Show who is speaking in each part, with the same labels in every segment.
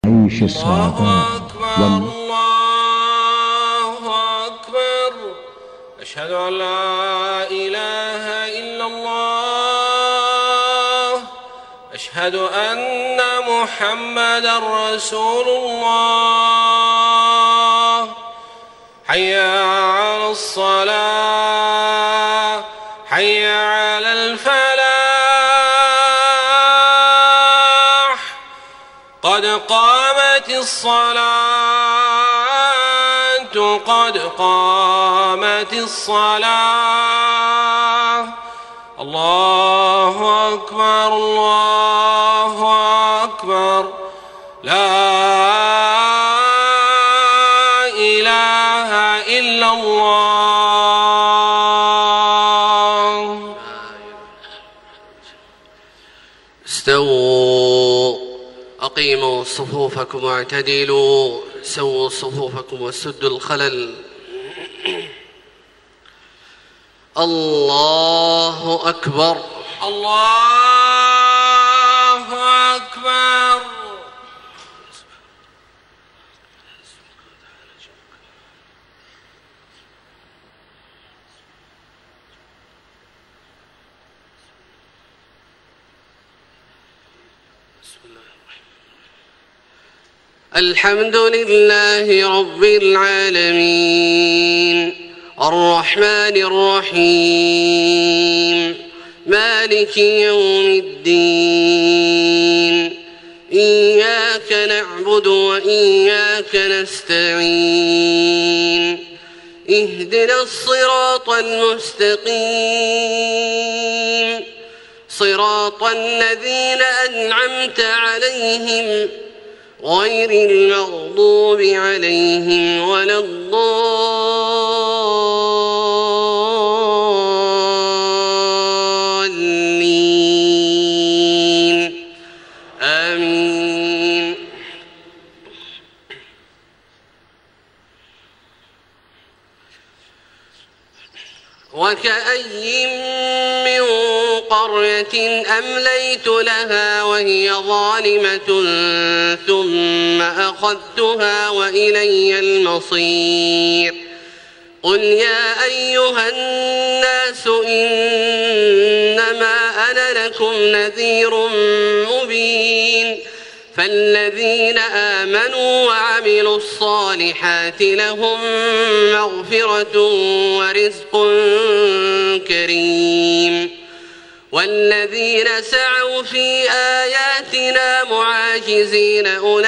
Speaker 1: عيش
Speaker 2: الله
Speaker 1: السعداء
Speaker 2: أكبر الله أكبر. أشهد أن لا إله إلا الله. أشهد أن محمدا رسول الله. حي على الصلاة حي على الفلاح. قد قامت الصلاة قد قامت الصلاة. الله أكبر الله أكبر. لا إله إلا الله.
Speaker 3: استووا أقيموا صفوفكم واعتدلوا سووا صفوفكم وسدوا الخلل. الله أكبر
Speaker 2: الله أكبر.
Speaker 3: الحمد لله رب العالمين الرحمن الرحيم مالك يوم الدين. إياك نعبد وإياك نستعين. اهدنا الصراط المستقيم صراط الذين أنعمت عليهم غير المغضوب عليهم ولا الضالين آمين. وكأي من قرية أمليت لها وهي ظالمة ثم أخذتها وإلي المصير. قل يا أيها الناس إنما أنا لكم نذير مبين. فالذين آمنوا وعملوا الصالحات لهم مغفرة ورزق كريم. والذين سعوا في آياتنا معاجزين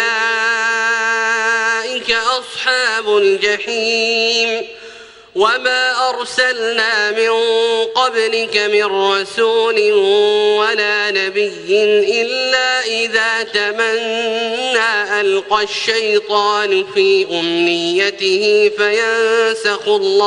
Speaker 3: أولئك أصحاب الجحيم. وما أرسلنا من قبلك من رسول ولا نبي إلا إذا تمنى ألقى الشيطان في أمنيته فينسخ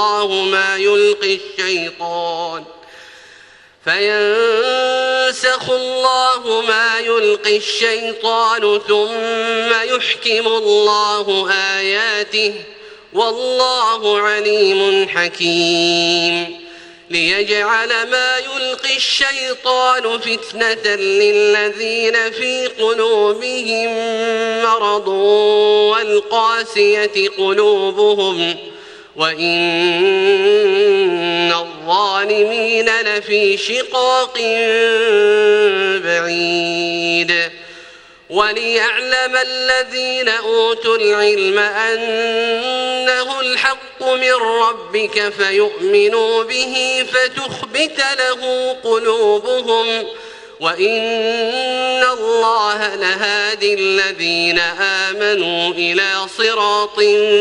Speaker 3: الله ما يلقي الشيطان ثم يحكم الله آياته والله عليم حكيم. ليجعل ما يلقي الشيطان فتنة للذين في قلوبهم مرض والقاسية قلوبهم وإن الظالمين لفي شقاق بعيد. وليعلم الذين أوتوا العلم أنه الحق من ربك فيؤمنوا به فتخبت له قلوبهم وإن الله لهادي الذين آمنوا إلى صراط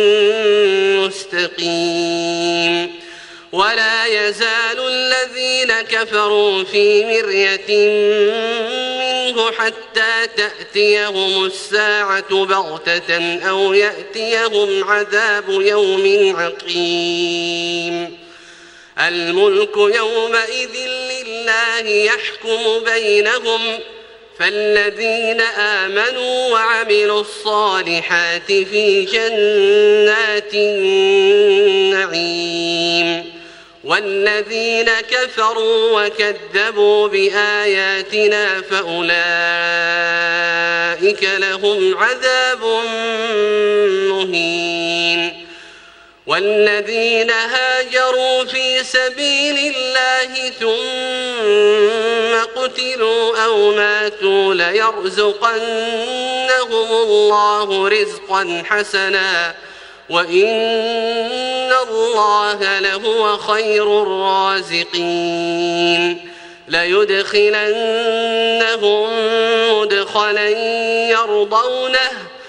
Speaker 3: مستقيم. ولا يزال الذين كفروا في مرية منه حتى تأتيهم الساعة بغتة أو يأتيهم عذاب يوم عقيم. الملك يومئذ لله يحكم بينهم. فالذين آمنوا وعملوا الصالحات في جنات النعيم. والذين كفروا وكذبوا بآياتنا فأولئك فأولئك لهم عذاب مهين. والذين هاجروا في سبيل الله ثم قتلوا أو ماتوا ليرزقنهم الله رزقا حسنا وإن الله لهو خير الرازقين. ليدخلنهم مدخلا يرضونه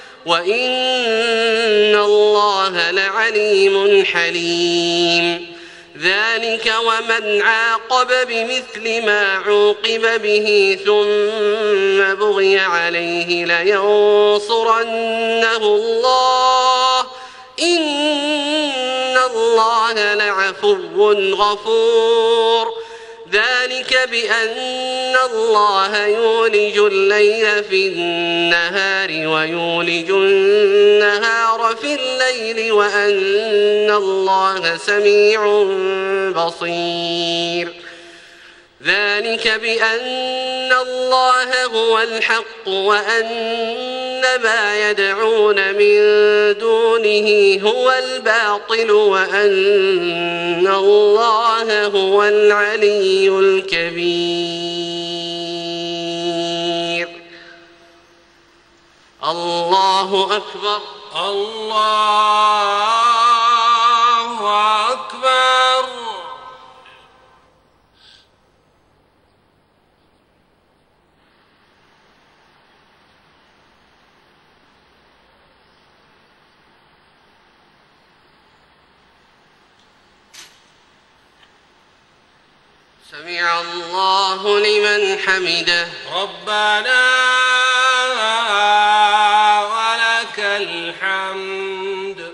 Speaker 3: وإن الله لعليم حليم. ذلك ومن عاقب بمثل ما عوقب به ثم بغي عليه لينصرنه الله إن الله لعفو غفور. ذلك بأن الله يولج الليل في النهار ويولج النهار في الليل وأن الله سميع بصير. ذلك بأن الله هو الحق وأن ما يدعون من دونه هو الباطل وأن الله هو العلي الكبير. الله أكبر.
Speaker 2: الله أكبر.
Speaker 3: سمع الله لمن حمده.
Speaker 2: ربنا ولك الحمد.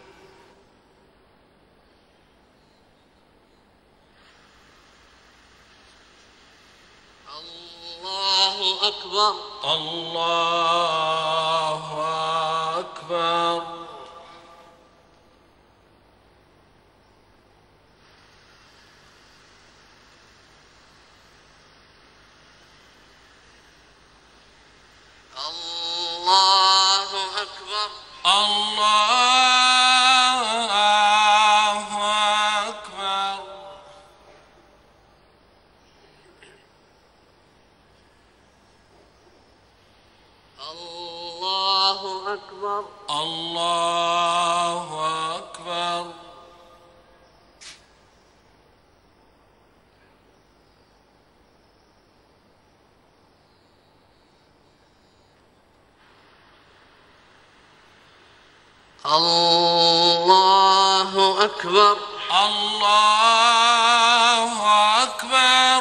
Speaker 3: الله أكبر.
Speaker 2: الله أكبر.
Speaker 3: الله أكبر.
Speaker 2: الله أكبر.
Speaker 3: الله أكبر.
Speaker 2: الله أكبر.
Speaker 3: الله أكبر.
Speaker 2: الله أكبر.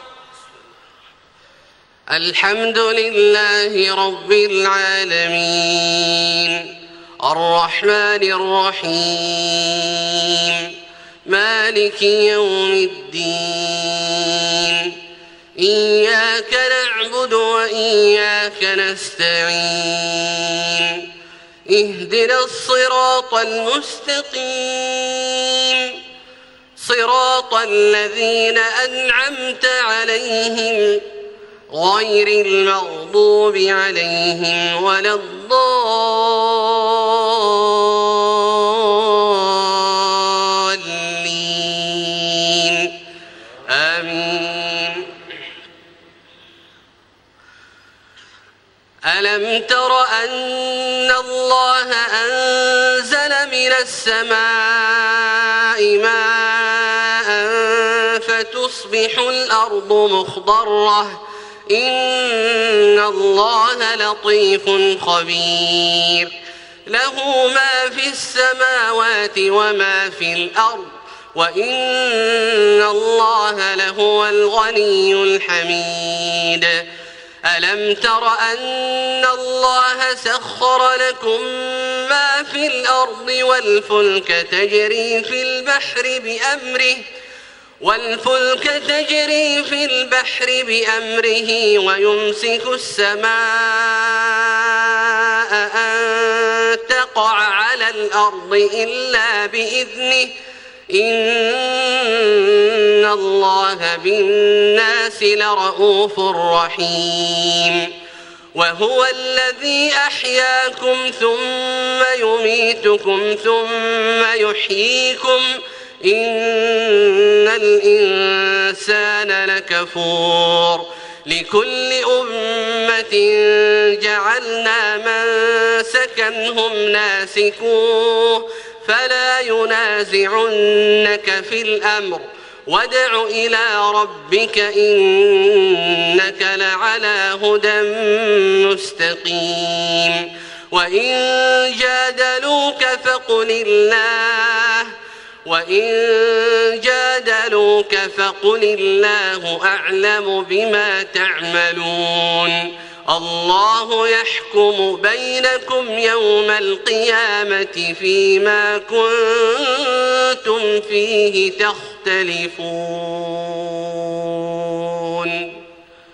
Speaker 3: الحمد لله رب العالمين الرحمن الرحيم مالك يوم الدين. إياك نعبد وإياك نستعين. اهدنا الصراط المستقيم صراط الذين أنعمت عليهم غير المغضوب عليهم ولا الضالين. آمين. ألم تر أن الله أنزل من السماء ماء فتصبح الأرض مخضرة إن الله لطيف خبير. له ما في السماوات وما في الأرض وإن الله لهو الغني الحميد. ألم تر أن الله سخر لكم ما في الأرض والفلك تجري في البحر بأمره ويمسك السماء أن تقع على الأرض إلا بإذنه إن الله بالناس لرءوف رحيم. وهو الذي أحياكم ثم يميتكم ثم يحييكم إن الإنسان لكفور لكل أمة جعلنا منسكا هم ناسكوه فلا ينازعنك في الأمر وادع إلى ربك إنك لعلى هدى مستقيم وإن جادلوك فقل الله أعلم بما تعملون الله يحكم بينكم يوم القيامة فيما كنتم فيه تختلفون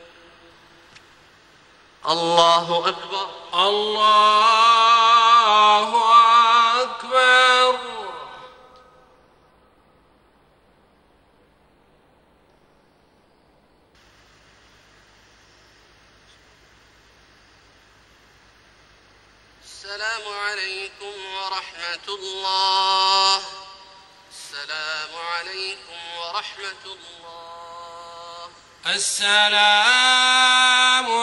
Speaker 3: الله أكبر
Speaker 2: الله أكبر.
Speaker 3: السلام عليكم ورحمة الله. السلام عليكم ورحمة الله.
Speaker 2: السلام